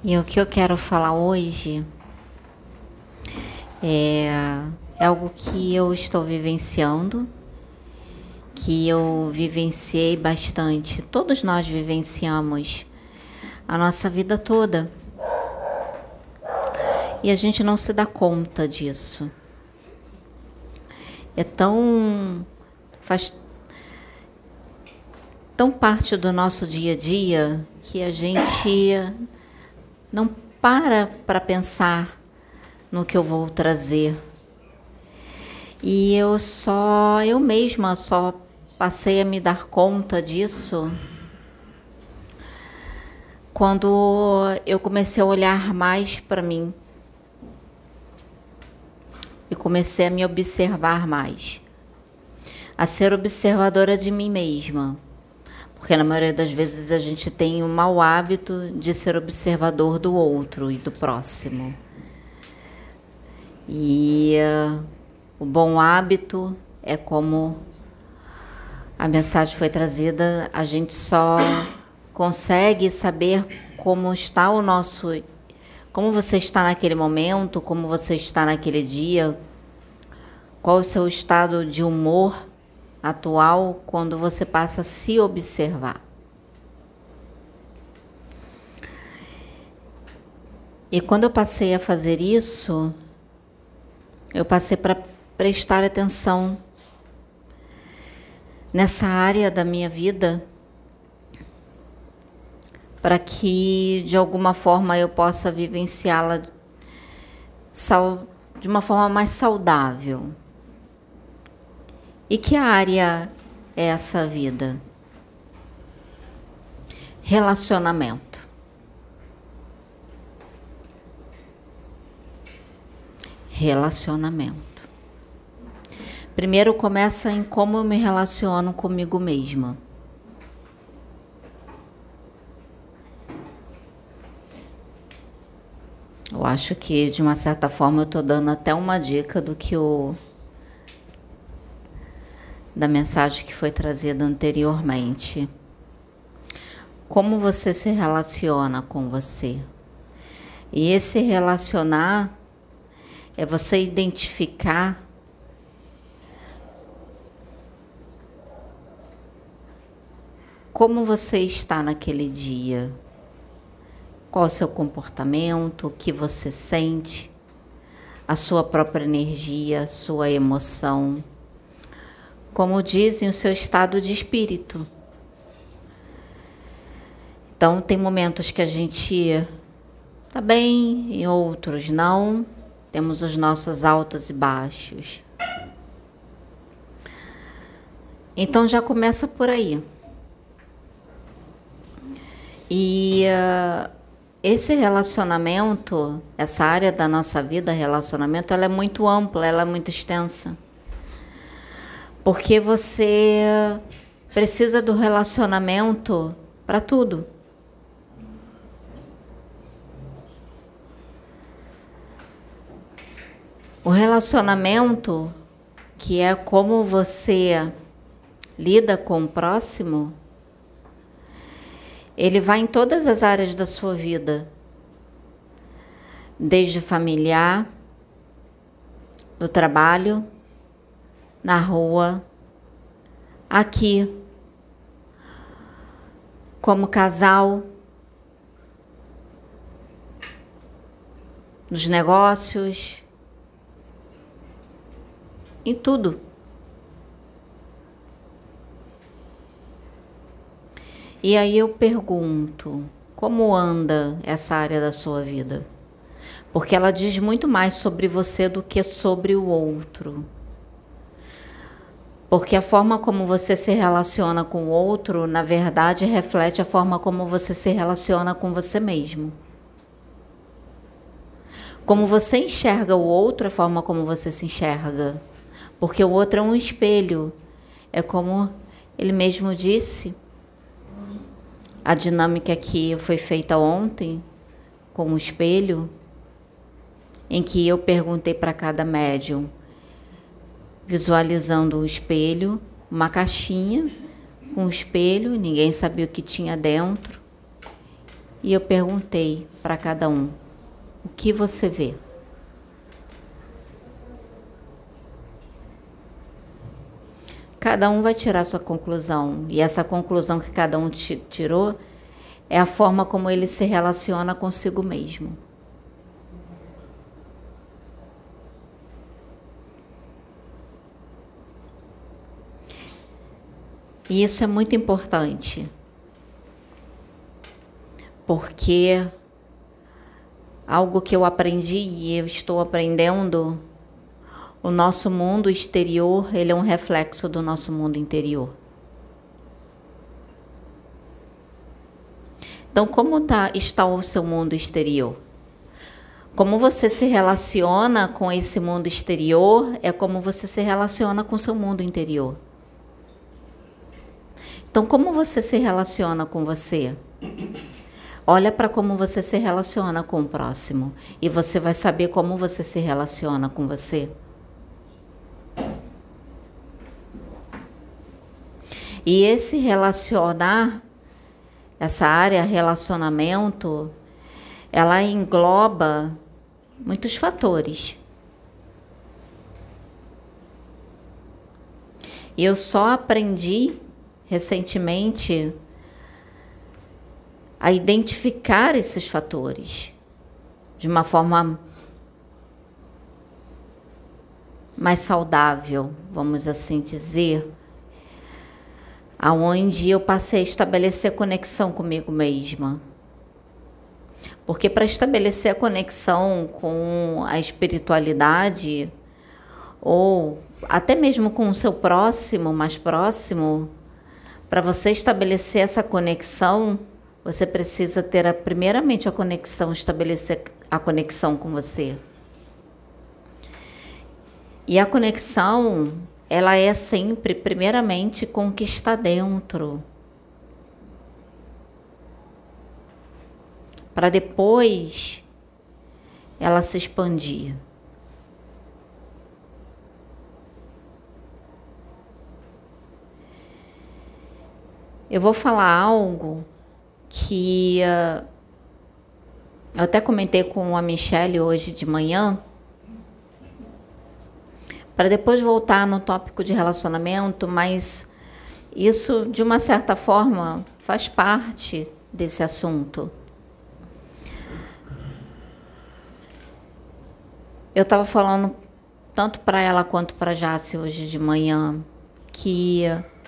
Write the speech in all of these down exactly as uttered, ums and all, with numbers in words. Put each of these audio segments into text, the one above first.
E o que eu quero falar hoje é, é algo que eu estou vivenciando, que eu vivenciei bastante. Todos nós vivenciamos a nossa vida toda. E a gente não se dá conta disso. É tão... faz tão parte do nosso dia a dia que a gente não para para pensar no que eu vou trazer. E eu só, eu mesma só passei a me dar conta disso quando eu comecei a olhar mais para mim e comecei a me observar mais, a ser observadora de mim mesma. Porque na maioria das vezes a gente tem o mau hábito de ser observador do outro e do próximo. E uh, o bom hábito é como a mensagem foi trazida, a gente só consegue saber como está o nosso, como você está naquele momento, como você está naquele dia, qual o seu estado de humor atual quando você passa a se observar. E quando eu passei a fazer isso, eu passei para prestar atenção nessa área da minha vida, para que de alguma forma eu possa vivenciá-la de uma forma mais saudável. E que área é essa vida? Relacionamento. Relacionamento. Primeiro começa em como eu me relaciono comigo mesma. Eu acho que, de uma certa forma, eu estou dando até uma dica do que o da mensagem que foi trazida anteriormente. Como você se relaciona com você? E esse relacionar é você identificar como você está naquele dia. Qual o seu comportamento, o que você sente, a sua própria energia, a sua emoção. Como dizem, o seu estado de espírito. Então, tem momentos que a gente está bem, em outros não. Temos os nossos altos e baixos. Então, já começa por aí. E uh, esse relacionamento, essa área da nossa vida, relacionamento, ela é muito ampla, ela é muito extensa. Porque você precisa do relacionamento para tudo. O relacionamento, que é como você lida com o próximo, ele vai em todas as áreas da sua vida. Desde familiar, do trabalho, na rua, aqui, como casal, nos negócios, em tudo. E aí eu pergunto, como anda essa área da sua vida? Porque ela diz muito mais sobre você do que sobre o outro. Porque a forma como você se relaciona com o outro, na verdade, reflete a forma como você se relaciona com você mesmo. Como você enxerga o outro, a forma como você se enxerga. Porque o outro é um espelho. É como ele mesmo disse, a dinâmica que foi feita ontem, com o espelho, em que eu perguntei para cada médium, visualizando o espelho, uma caixinha com um espelho, ninguém sabia o que tinha dentro. e eu perguntei para cada um: o que você vê? Cada um vai tirar sua conclusão, e essa conclusão que cada um tirou é a forma como ele se relaciona consigo mesmo. E isso é muito importante, porque algo que eu aprendi e eu estou aprendendo, o nosso mundo exterior, ele é um reflexo do nosso mundo interior. Então, como tá, está o seu mundo exterior? Como você se relaciona com esse mundo exterior é como você se relaciona com o seu mundo interior. Então, como você se relaciona com você? Olha para como você se relaciona com o próximo e você vai saber como você se relaciona com você. E esse relacionar, essa área relacionamento, ela engloba muitos fatores. E eu só aprendi recentemente a identificar esses fatores de uma forma mais saudável, vamos assim dizer, aonde eu passei a estabelecer conexão comigo mesma. Porque para estabelecer a conexão com a espiritualidade, ou até mesmo com o seu próximo, mais próximo, para você estabelecer essa conexão, você precisa ter a, primeiramente a conexão, estabelecer a conexão com você. E a conexão, ela é sempre, primeiramente, com o que está dentro. Para depois ela se expandir. Eu vou falar algo que uh, eu até comentei com a Michelle hoje de manhã, para depois voltar no tópico de relacionamento, mas isso, de uma certa forma, faz parte desse assunto. Eu estava falando tanto para ela quanto para a Jace hoje de manhã que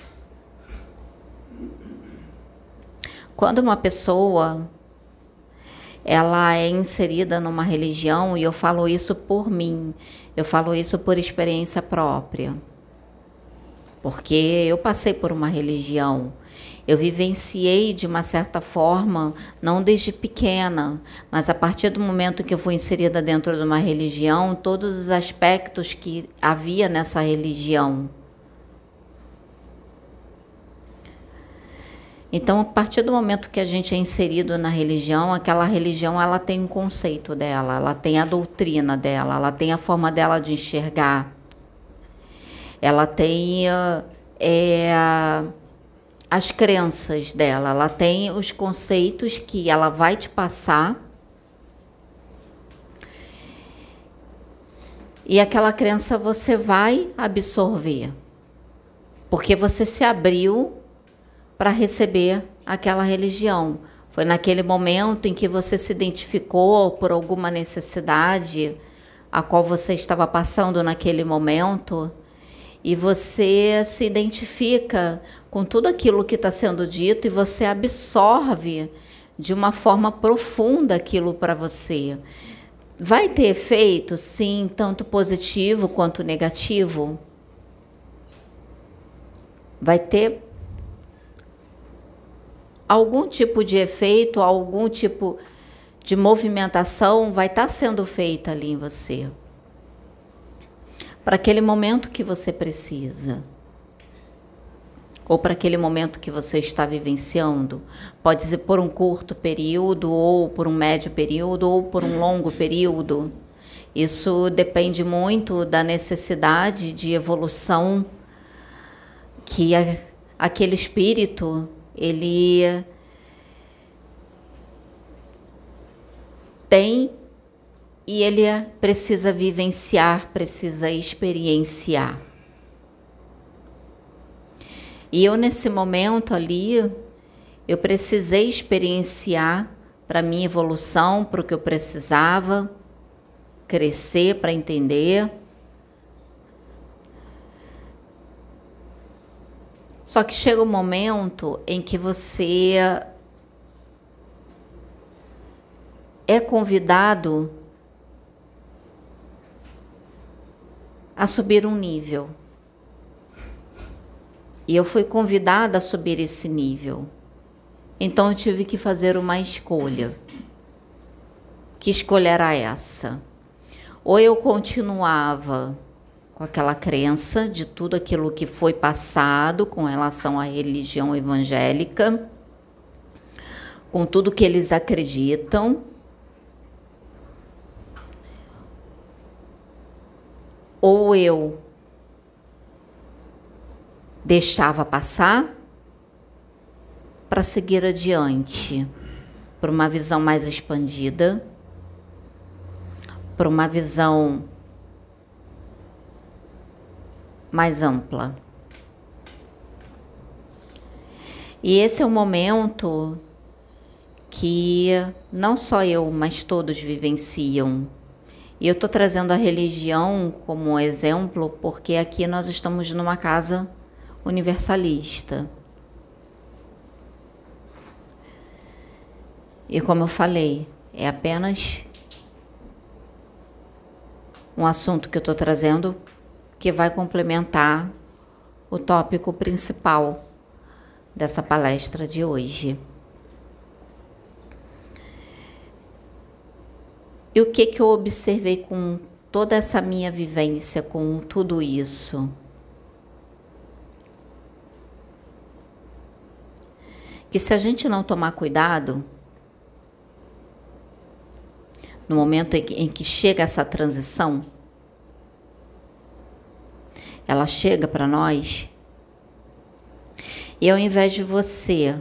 quando uma pessoa ela é inserida numa religião, e eu falo isso por mim, eu falo isso por experiência própria, porque eu passei por uma religião, eu vivenciei de uma certa forma, não desde pequena, mas a partir do momento que eu fui inserida dentro de uma religião, todos os aspectos que havia nessa religião. Então, a partir do momento que a gente é inserido na religião, aquela religião ela tem um conceito dela, ela tem a doutrina dela, ela tem a forma dela de enxergar, ela tem é, as crenças dela, ela tem os conceitos que ela vai te passar, e aquela crença você vai absorver, porque você se abriu para receber aquela religião. Foi naquele momento em que você se identificou por alguma necessidade a qual você estava passando naquele momento, e você se identifica com tudo aquilo que está sendo dito e você absorve de uma forma profunda aquilo para você. Vai ter efeito, sim, tanto positivo quanto negativo. Vai ter algum tipo de efeito, algum tipo de movimentação vai estar sendo feita ali em você. Para aquele momento que você precisa. Ou para aquele momento que você está vivenciando. Pode ser por um curto período, ou por um médio período, ou por um longo período. Isso depende muito da necessidade de evolução que aquele espírito ele tem e ele precisa vivenciar, precisa experienciar. E eu, nesse momento ali, eu precisei experienciar para minha evolução, para o que eu precisava, crescer para entender. Só que chega um momento em que você é convidado a subir um nível. E eu fui convidada a subir esse nível. Então eu tive que fazer uma escolha. Que escolha era essa? Ou eu continuava com aquela crença de tudo aquilo que foi passado com relação à religião evangélica, com tudo que eles acreditam, ou eu deixava passar para seguir adiante, para uma visão mais expandida, para uma visão mais ampla. E esse é o momento que não só eu, mas todos vivenciam. E eu estou trazendo a religião como exemplo porque aqui nós estamos numa casa universalista. E como eu falei, é apenas um assunto que eu estou trazendo que vai complementar o tópico principal dessa palestra de hoje. E o que que eu observei com toda essa minha vivência, com tudo isso? Que se a gente não tomar cuidado, no momento em que chega essa transição, ela chega para nós, e ao invés de você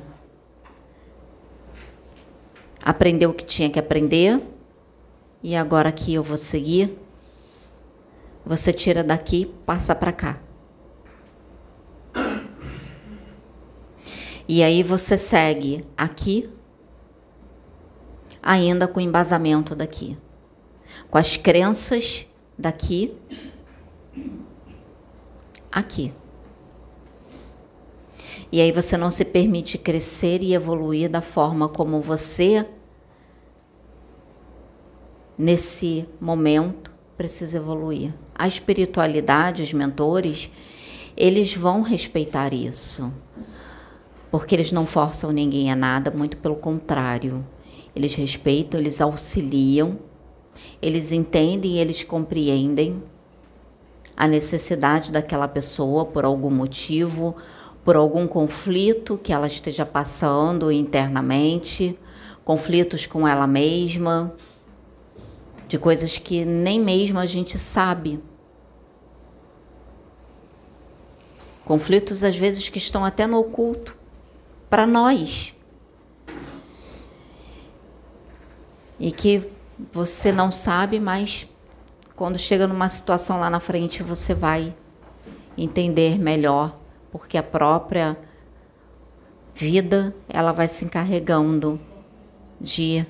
aprender o que tinha que aprender, e agora aqui eu vou seguir, você tira daqui e passa para cá. E aí você segue aqui, ainda com o embasamento daqui, com as crenças daqui, aqui. E aí você não se permite crescer e evoluir da forma como você, nesse momento, precisa evoluir. A espiritualidade, os mentores, eles vão respeitar isso. Porque eles não forçam ninguém a nada, muito pelo contrário. Eles respeitam, eles auxiliam, eles entendem, eles compreendem a necessidade daquela pessoa por algum motivo, por algum conflito que ela esteja passando internamente, conflitos com ela mesma, de coisas que nem mesmo a gente sabe. Conflitos, às vezes, que estão até no oculto, para nós. E que você não sabe, mas quando chega numa situação lá na frente, você vai entender melhor, porque a própria vida, ela vai se encarregando de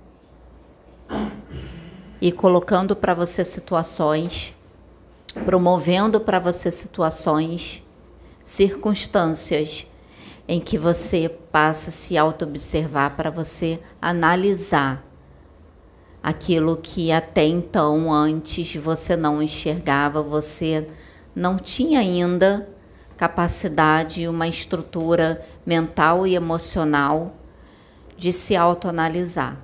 ir colocando para você situações, promovendo para você situações, circunstâncias em que você passa a se auto-observar para você analisar aquilo que até então, antes, você não enxergava, você não tinha ainda capacidade, uma estrutura mental e emocional de se autoanalisar.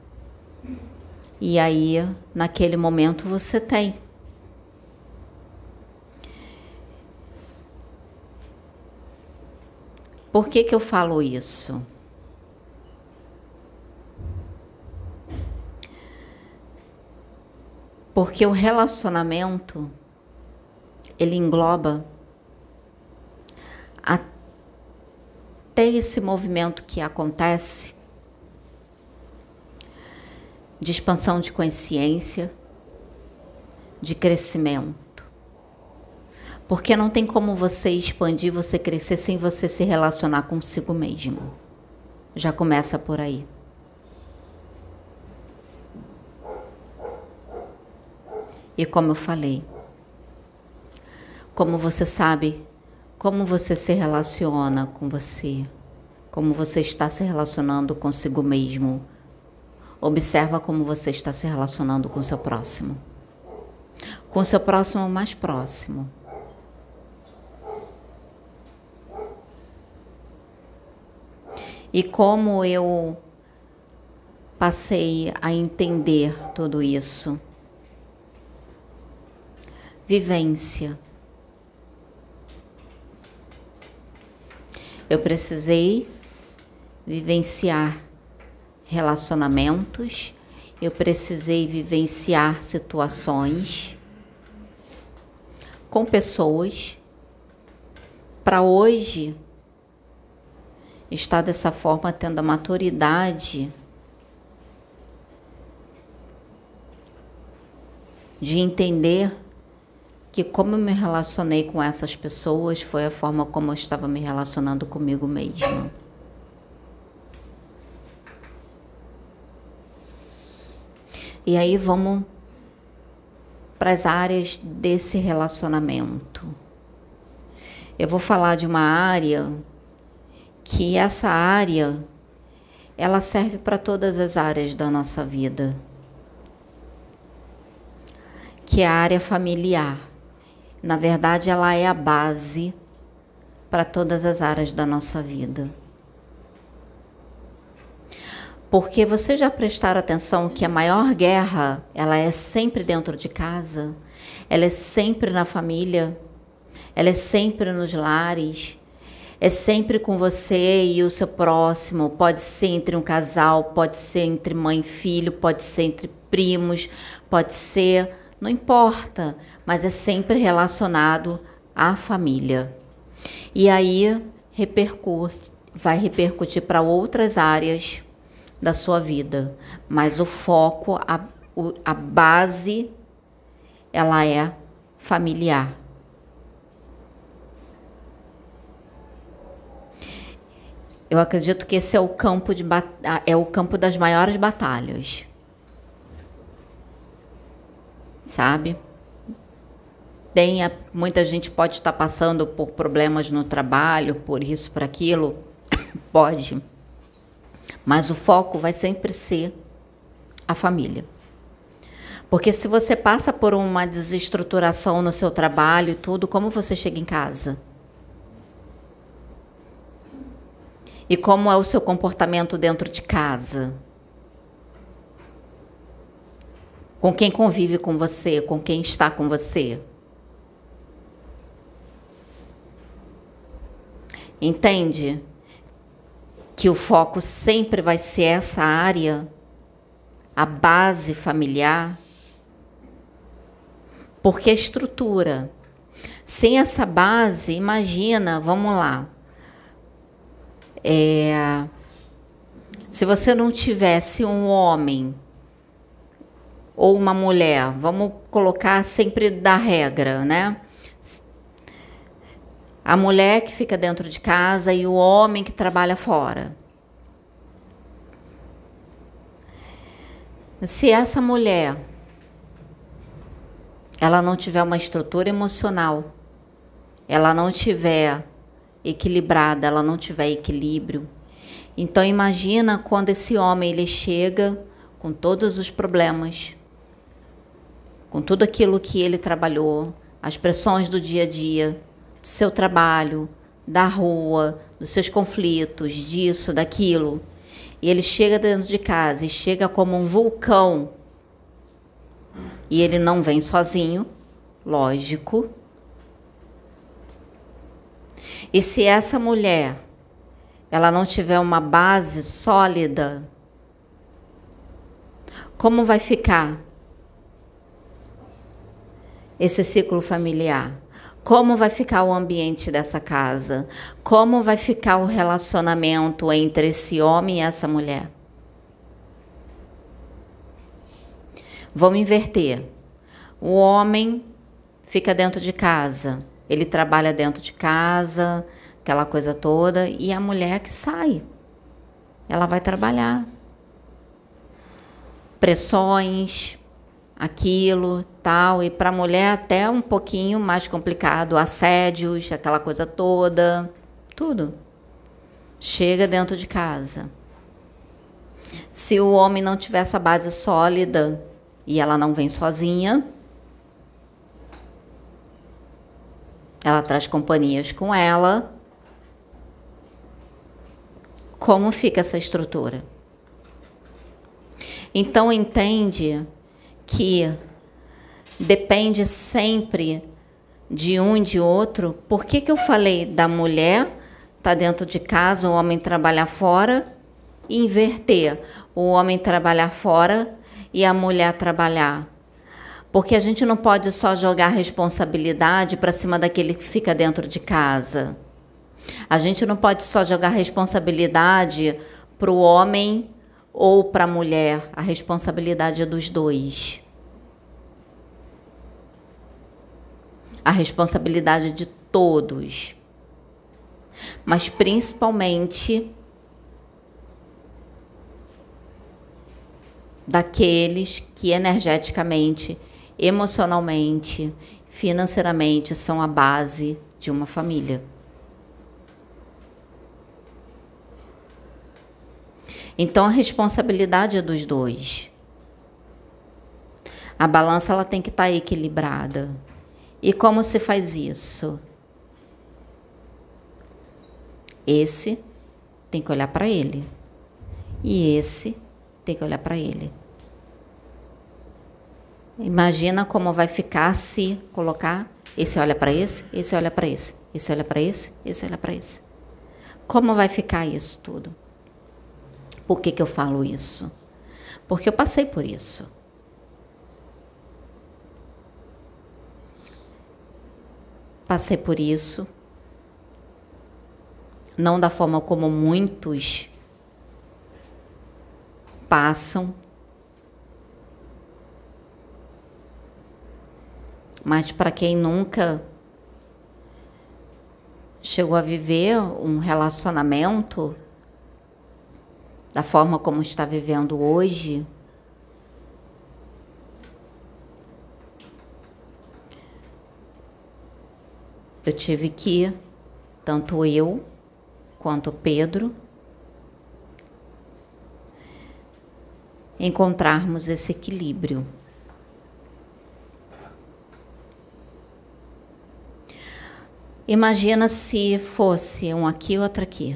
E aí, naquele momento, você tem. Por que que eu falo isso? Porque o relacionamento, ele engloba até esse movimento que acontece de expansão de consciência, de crescimento. Porque não tem como você expandir, você crescer sem você se relacionar consigo mesmo. Já começa por aí. E como eu falei, como você sabe, como você se relaciona com você, como você está se relacionando consigo mesmo. Observa como você está se relacionando com o seu próximo. Com o seu próximo mais próximo. E como eu passei a entender tudo isso. Vivência. Eu precisei vivenciar relacionamentos, eu precisei vivenciar situações com pessoas para hoje estar dessa forma, tendo a maturidade de entender que como eu me relacionei com essas pessoas foi a forma como eu estava me relacionando comigo mesma. E aí vamos para as áreas desse relacionamento. Eu vou falar de uma área que essa área ela serve para todas as áreas da nossa vida, que é a área familiar. Na verdade, ela é a base para todas as áreas da nossa vida. Porque vocês já prestaram atenção que a maior guerra, ela é sempre dentro de casa, ela é sempre na família, ela é sempre nos lares, é sempre com você e o seu próximo, pode ser entre um casal, pode ser entre mãe e filho, pode ser entre primos, pode ser... Não importa, mas é sempre relacionado à família. E aí repercute, vai repercutir para outras áreas da sua vida. Mas o foco, a, a base, ela é familiar. Eu acredito que esse é o campo, de, é o campo das maiores batalhas. Sabe? Tem a, muita gente pode estar passando por problemas no trabalho, por isso, por aquilo, pode. Mas o foco vai sempre ser a família. Porque se você passa por uma desestruturação no seu trabalho e tudo, como você chega em casa? E como é o seu comportamento dentro de casa? Com quem convive com você, com quem está com você. Entende? Que o foco sempre vai ser essa área, a base familiar. Porque a estrutura. Sem essa base, imagina, vamos lá. É, se você não tivesse um homem ou uma mulher, vamos colocar sempre da regra, né? A mulher que fica dentro de casa e o homem que trabalha fora. Se essa mulher ela não tiver uma estrutura emocional, ela não tiver equilibrada, ela não tiver equilíbrio, então imagina quando esse homem ele chega com todos os problemas, com tudo aquilo que ele trabalhou, as pressões do dia a dia, do seu trabalho, da rua, dos seus conflitos, disso, daquilo. E ele chega dentro de casa e chega como um vulcão. E ele não vem sozinho, lógico. E se essa mulher, ela não tiver uma base sólida, como vai ficar esse ciclo familiar? Como vai ficar o ambiente dessa casa? Como vai ficar o relacionamento entre esse homem e essa mulher? Vamos inverter. O homem fica dentro de casa, ele trabalha dentro de casa, aquela coisa toda, e a mulher que sai, ela vai trabalhar. Pressões, aquilo, tal, e para a mulher até um pouquinho mais complicado, assédios, aquela coisa toda, tudo. Chega dentro de casa. Se o homem não tiver essa base sólida e ela não vem sozinha, ela traz companhias com ela. Como fica essa estrutura? Então, entende que depende sempre de um e de outro. Por que que eu falei da mulher estar dentro de casa, o homem trabalhar fora, e inverter, o homem trabalhar fora e a mulher trabalhar? Porque a gente não pode só jogar a responsabilidade para cima daquele que fica dentro de casa. A gente não pode só jogar a responsabilidade para o homem ou para a mulher. A responsabilidade é dos dois. A responsabilidade de todos. Mas principalmente daqueles que energeticamente, emocionalmente, financeiramente são a base de uma família. Então a responsabilidade é dos dois. A balança ela tem que estar equilibrada. E como se faz isso? Esse tem que olhar para ele. E esse tem que olhar para ele. Imagina como vai ficar se colocar, esse olha para esse, esse olha para esse, esse olha para esse, esse olha para esse. Como vai ficar isso tudo? Por que que eu falo isso? Porque eu passei por isso. Passei por isso. Não da forma como muitos passam. Mas para quem nunca chegou a viver um relacionamento da forma como está vivendo hoje, eu tive que, tanto eu quanto o Pedro, encontrarmos esse equilíbrio. Imagina se fosse um aqui e outro aqui.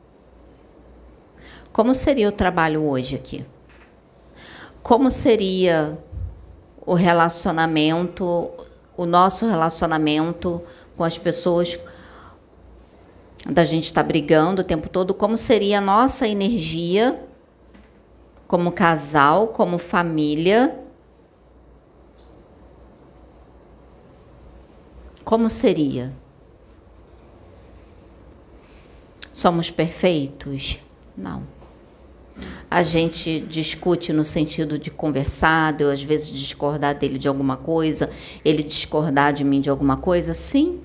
Como seria o trabalho hoje aqui? Como seria o relacionamento, o nosso relacionamento com as pessoas da gente estar brigando o tempo todo? Como seria a nossa energia como casal, como família? Como seria? Somos perfeitos? Não. A gente discute no sentido de conversar, de eu às vezes discordar dele de alguma coisa, ele discordar de mim de alguma coisa? Sim.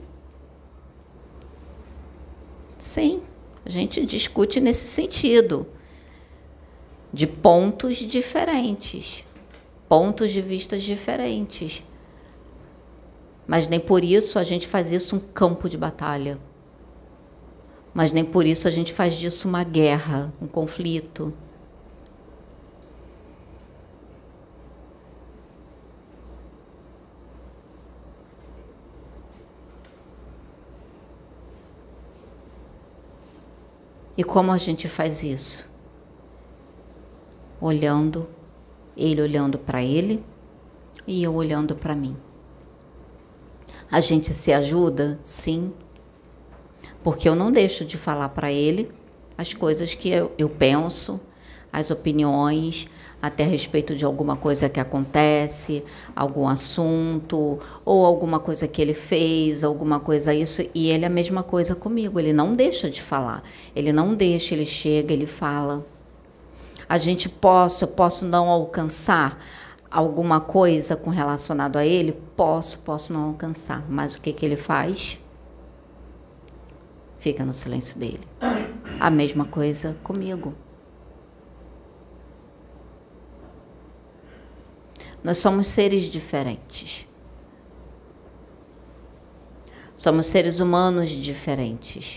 Sim, a gente discute nesse sentido, de pontos diferentes, pontos de vista diferentes. Mas nem por isso a gente faz isso um campo de batalha. Mas nem por isso a gente faz disso uma guerra, um conflito. E como a gente faz isso? Olhando, ele olhando para ele e eu olhando para mim. A gente se ajuda? Sim. Porque eu não deixo de falar para ele as coisas que eu, eu penso, as opiniões, até a respeito de alguma coisa que acontece, algum assunto, ou alguma coisa que ele fez, alguma coisa isso, e ele é a mesma coisa comigo, ele não deixa de falar, ele não deixa, ele chega, ele fala. A gente posso, eu posso não alcançar alguma coisa com relacionado a ele? Posso, posso não alcançar. Mas o que, que ele faz? Fica no silêncio dele. A mesma coisa comigo. Nós somos seres diferentes. Somos seres humanos diferentes,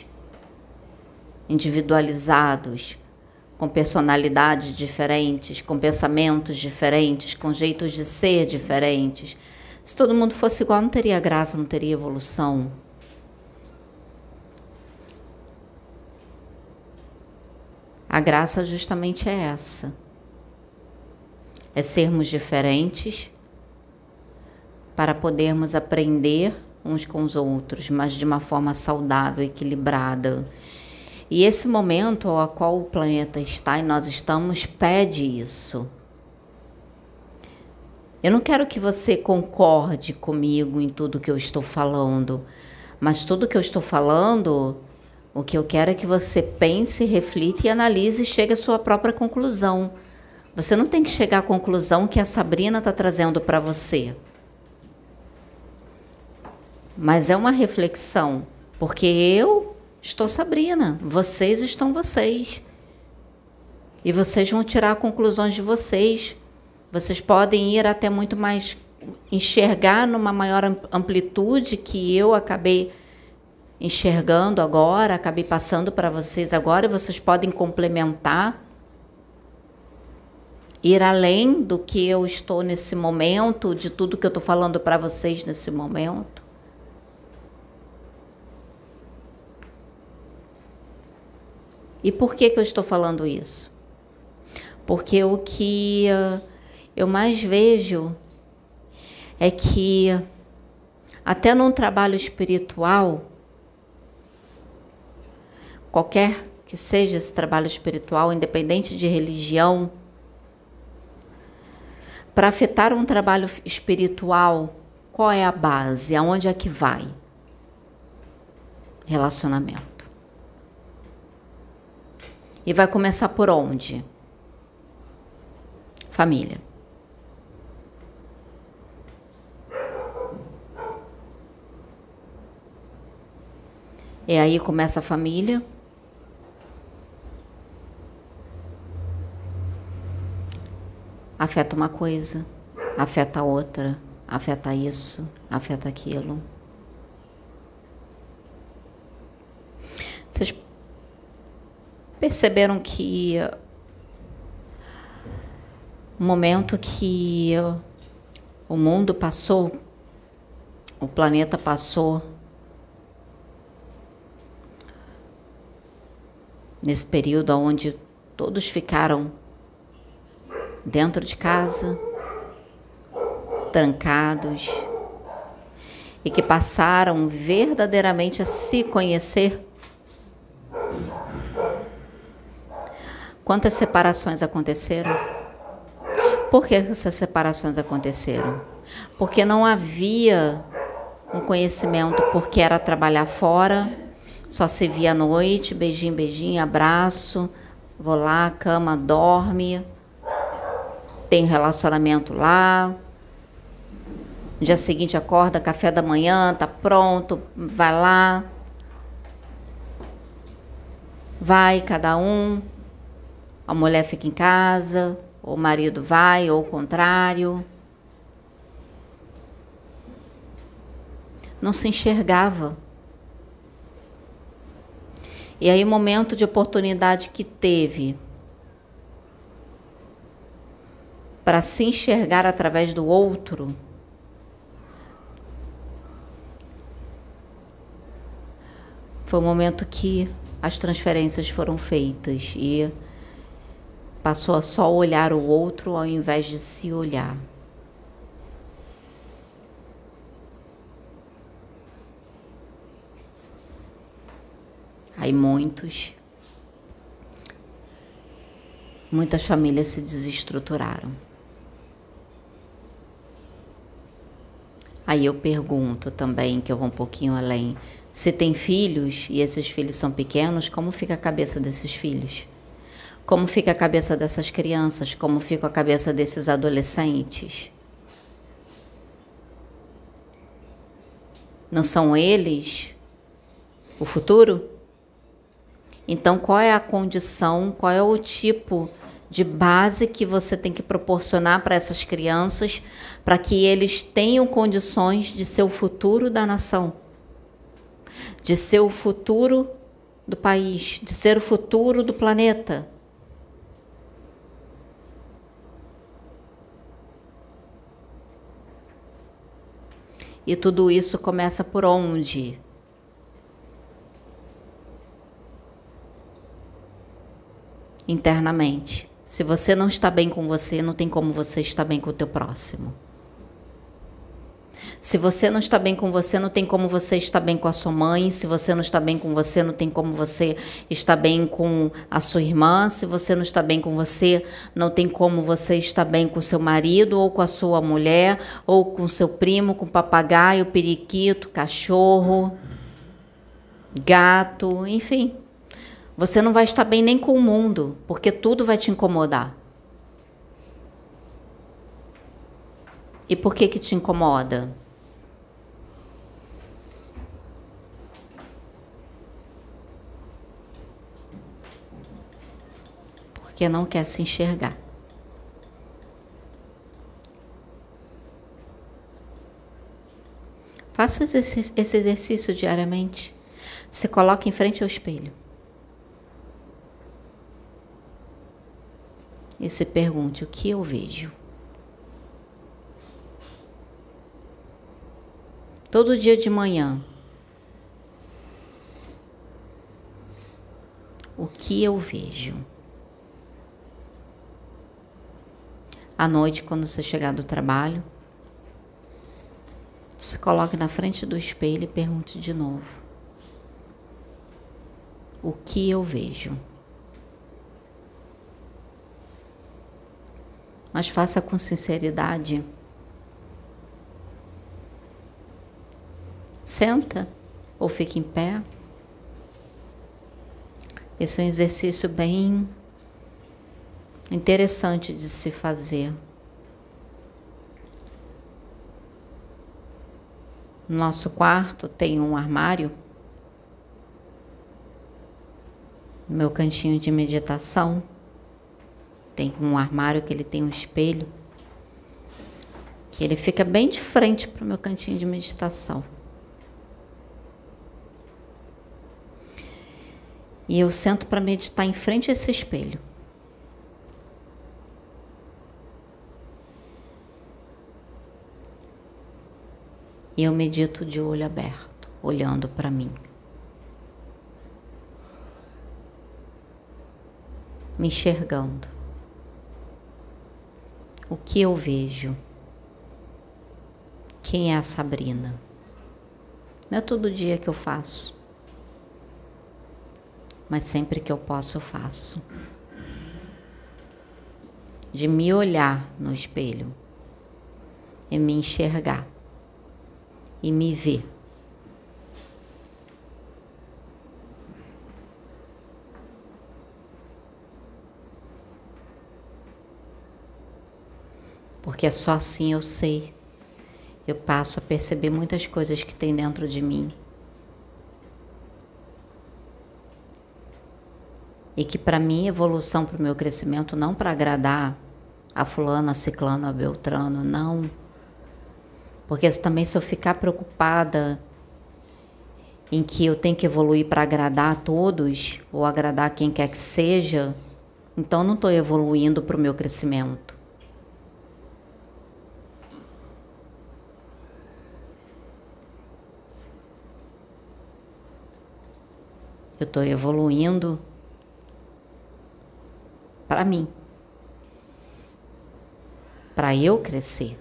individualizados, com personalidades diferentes, com pensamentos diferentes, com jeitos de ser diferentes. Se todo mundo fosse igual, não teria graça, não teria evolução. A graça justamente é essa. É sermos diferentes para podermos aprender uns com os outros, mas de uma forma saudável, equilibrada. E esse momento ao qual o planeta está e nós estamos pede isso. Eu não quero que você concorde comigo em tudo que eu estou falando, mas tudo que eu estou falando, o que eu quero é que você pense, reflita e analise e chegue à sua própria conclusão. Você não tem que chegar à conclusão que a Sabrina está trazendo para você. Mas é uma reflexão, porque eu estou Sabrina, vocês estão vocês. E vocês vão tirar conclusões de vocês. Vocês podem ir até muito mais, enxergar numa maior amplitude que eu acabei enxergando agora, acabei passando para vocês agora, e vocês podem complementar, ir além do que eu estou nesse momento, de tudo que eu estou falando para vocês nesse momento. E por que que eu estou falando isso? Porque o que eu mais vejo é que, até num trabalho espiritual, qualquer que seja esse trabalho espiritual, independente de religião, para afetar um trabalho espiritual, qual é a base? Aonde é que vai? Relacionamento. E vai começar por onde? Família. E aí começa a família. Afeta uma coisa, afeta outra, afeta isso, afeta aquilo. Vocês perceberam que o momento que o mundo passou, o planeta passou, nesse período onde todos ficaram dentro de casa, trancados, e que passaram verdadeiramente a se conhecer? Quantas separações aconteceram? Por que essas separações aconteceram? Porque não havia um conhecimento, porque era trabalhar fora, só se via à noite, beijinho, beijinho, abraço, vou lá, cama, dorme, tem relacionamento lá, no dia seguinte acorda, café da manhã, tá pronto, vai lá, vai cada um, a mulher fica em casa, o marido vai, ou o contrário. Não se enxergava. E aí, o momento de oportunidade que teve para se enxergar através do outro, foi o momento que as transferências foram feitas e passou a só olhar o outro ao invés de se olhar. Aí muitos, muitas famílias se desestruturaram. Aí eu pergunto também, que eu vou um pouquinho além, se tem filhos e esses filhos são pequenos, como fica a cabeça desses filhos? Como fica a cabeça dessas crianças? Como fica a cabeça desses adolescentes? Não são eles o futuro? Então, qual é a condição, qual é o tipo de base que você tem que proporcionar para essas crianças para que eles tenham condições de ser o futuro da nação, de ser o futuro do país, de ser o futuro do planeta? E tudo isso começa por onde? Internamente. Se você não está bem com você, não tem como você estar bem com o teu próximo. Se você não está bem com você, não tem como você estar bem com a sua mãe. Se você não está bem com você, não tem como você estar bem com a sua irmã. Se você não está bem com você, não tem como você estar bem com o seu marido, ou com a sua mulher, ou com o seu primo, com o papagaio, periquito, cachorro, gato, enfim. Você não vai estar bem nem com o mundo, porque tudo vai te incomodar. E por que que te incomoda? Porque não quer se enxergar. Faça esse exercício diariamente. Se coloque em frente ao espelho. E se pergunte: o que eu vejo? Todo dia de manhã. O que eu vejo? À noite, quando você chegar do trabalho, se coloque na frente do espelho e pergunte de novo: o que eu vejo? Mas faça com sinceridade. Senta ou fica em pé. Esse é um exercício bem interessante de se fazer. No nosso quarto tem um armário, no meu cantinho de meditação. Tem um armário que ele tem um espelho, que ele fica bem de frente para o meu cantinho de meditação. E eu sento para meditar em frente a esse espelho. E eu medito de olho aberto, olhando para mim. Me enxergando. O que eu vejo? Quem é a Sabrina? Não é todo dia que eu faço, mas sempre que eu posso eu faço. De me olhar no espelho e me enxergar e me ver. Porque é só assim eu sei. Eu passo a perceber muitas coisas que tem dentro de mim. E que para minha evolução, para o meu crescimento, não para agradar a fulana, a ciclana, a beltrano, não. Porque também se eu ficar preocupada em que eu tenho que evoluir para agradar a todos, ou agradar quem quer que seja, então não estou evoluindo para o meu crescimento. Eu estou evoluindo para mim, para eu crescer.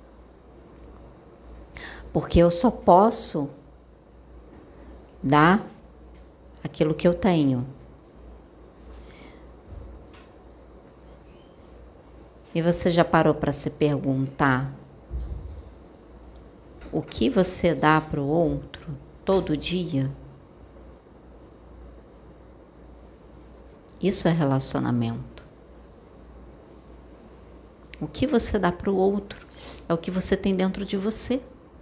Porque eu só posso dar aquilo que eu tenho. E você já parou para se perguntar o que você dá para o outro todo dia? Isso é relacionamento. O que você dá para o outro é o que você tem dentro de você.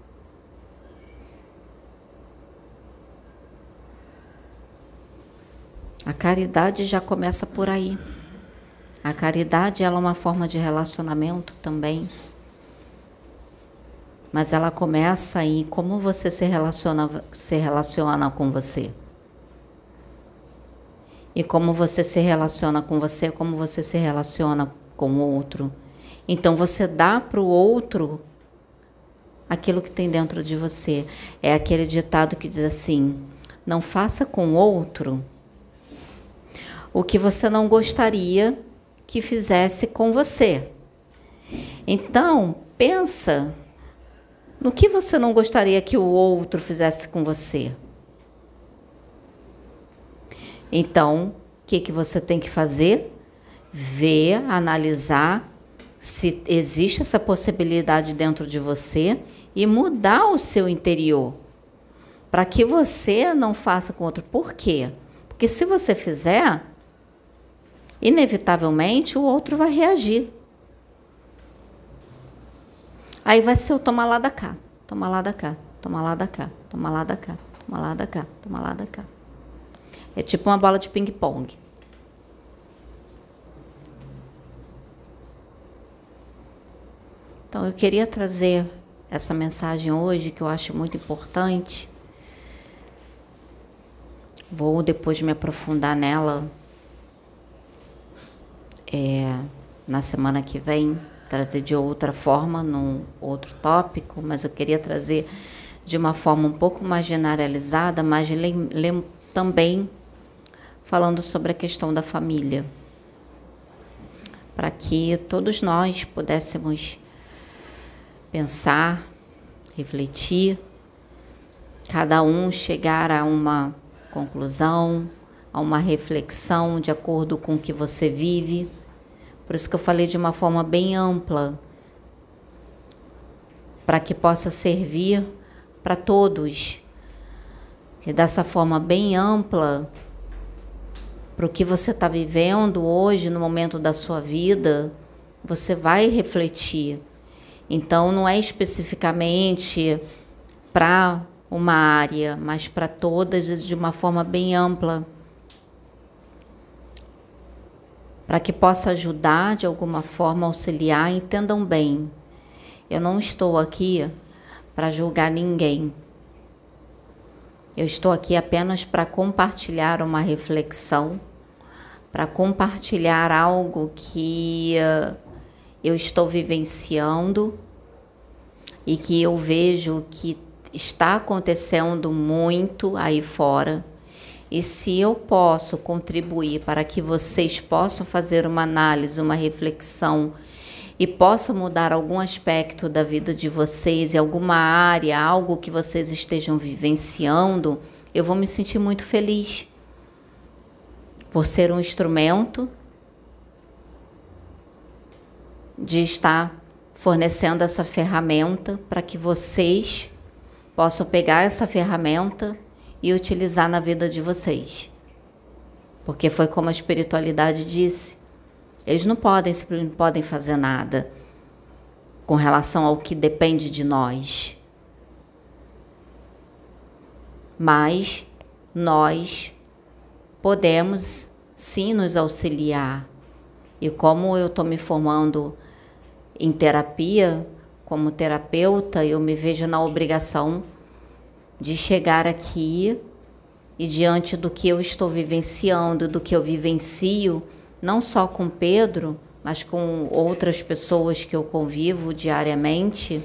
A caridade já começa por aí. A caridade, ela é uma forma de relacionamento também. Mas ela começa em como você se relaciona, se relaciona com você. E como você se relaciona com você, como você se relaciona com o outro. Então você dá para o outro aquilo que tem dentro de você. É aquele ditado que diz assim: não faça com o outro o que você não gostaria que fizesse com você. Então, pensa no que você não gostaria que o outro fizesse com você. Então, o que, que você tem que fazer? Ver, analisar se existe essa possibilidade dentro de você e mudar o seu interior, para que você não faça com outro. Por quê? Porque se você fizer, inevitavelmente o outro vai reagir. Aí vai ser o toma lá da cá, toma lá da cá, toma lá da cá, toma lá da cá, toma lá da cá, toma lá da cá. É tipo uma bola de ping-pong. Então eu queria trazer essa mensagem hoje, que eu acho muito importante. Vou depois me aprofundar nela é, na semana que vem, trazer de outra forma, num outro tópico, mas eu queria trazer de uma forma um pouco mais generalizada, mas lem, lem, também falando sobre a questão da família, para que todos nós pudéssemos pensar, refletir, cada um chegar a uma conclusão, a uma reflexão de acordo com o que você vive. Por isso que eu falei de uma forma bem ampla, para que possa servir para todos. E dessa forma bem ampla, para o que você está vivendo hoje, no momento da sua vida, você vai refletir. Então, não é especificamente para uma área, mas para todas de uma forma bem ampla, para que possa ajudar de alguma forma, auxiliar. Entendam bem, eu não estou aqui para julgar ninguém. Eu estou aqui apenas para compartilhar uma reflexão, para compartilhar algo que uh, eu estou vivenciando e que eu vejo que está acontecendo muito aí fora. E se eu posso contribuir para que vocês possam fazer uma análise, uma reflexão e possam mudar algum aspecto da vida de vocês, em alguma área, algo que vocês estejam vivenciando, eu vou me sentir muito feliz por ser um instrumento de estar fornecendo essa ferramenta para que vocês possam pegar essa ferramenta e utilizar na vida de vocês. Porque foi como a espiritualidade disse, eles não podem, não podem fazer nada com relação ao que depende de nós. Mas nós podemos sim nos auxiliar. E como eu estou me formando em terapia, como terapeuta, eu me vejo na obrigação de chegar aqui e diante do que eu estou vivenciando, do que eu vivencio, não só com Pedro, mas com outras pessoas que eu convivo diariamente,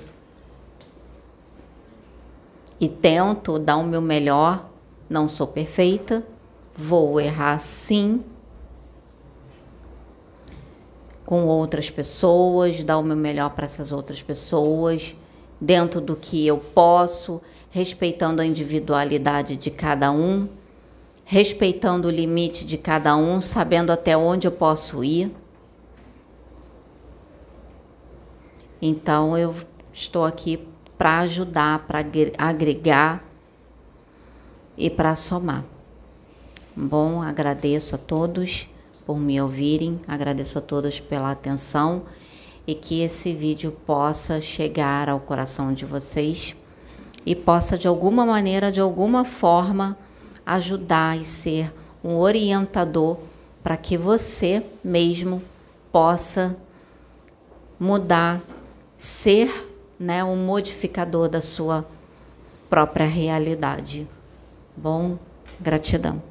e tento dar o meu melhor. Não sou perfeita, vou errar sim, com outras pessoas, dar o meu melhor para essas outras pessoas, dentro do que eu posso, respeitando a individualidade de cada um, respeitando o limite de cada um, sabendo até onde eu posso ir. Então, eu estou aqui para ajudar, para agregar e para somar. Bom, agradeço a todos por me ouvirem, agradeço a todos pela atenção e que esse vídeo possa chegar ao coração de vocês e possa de alguma maneira, de alguma forma, ajudar e ser um orientador para que você mesmo possa mudar, ser, né, um modificador da sua própria realidade. Bom, gratidão.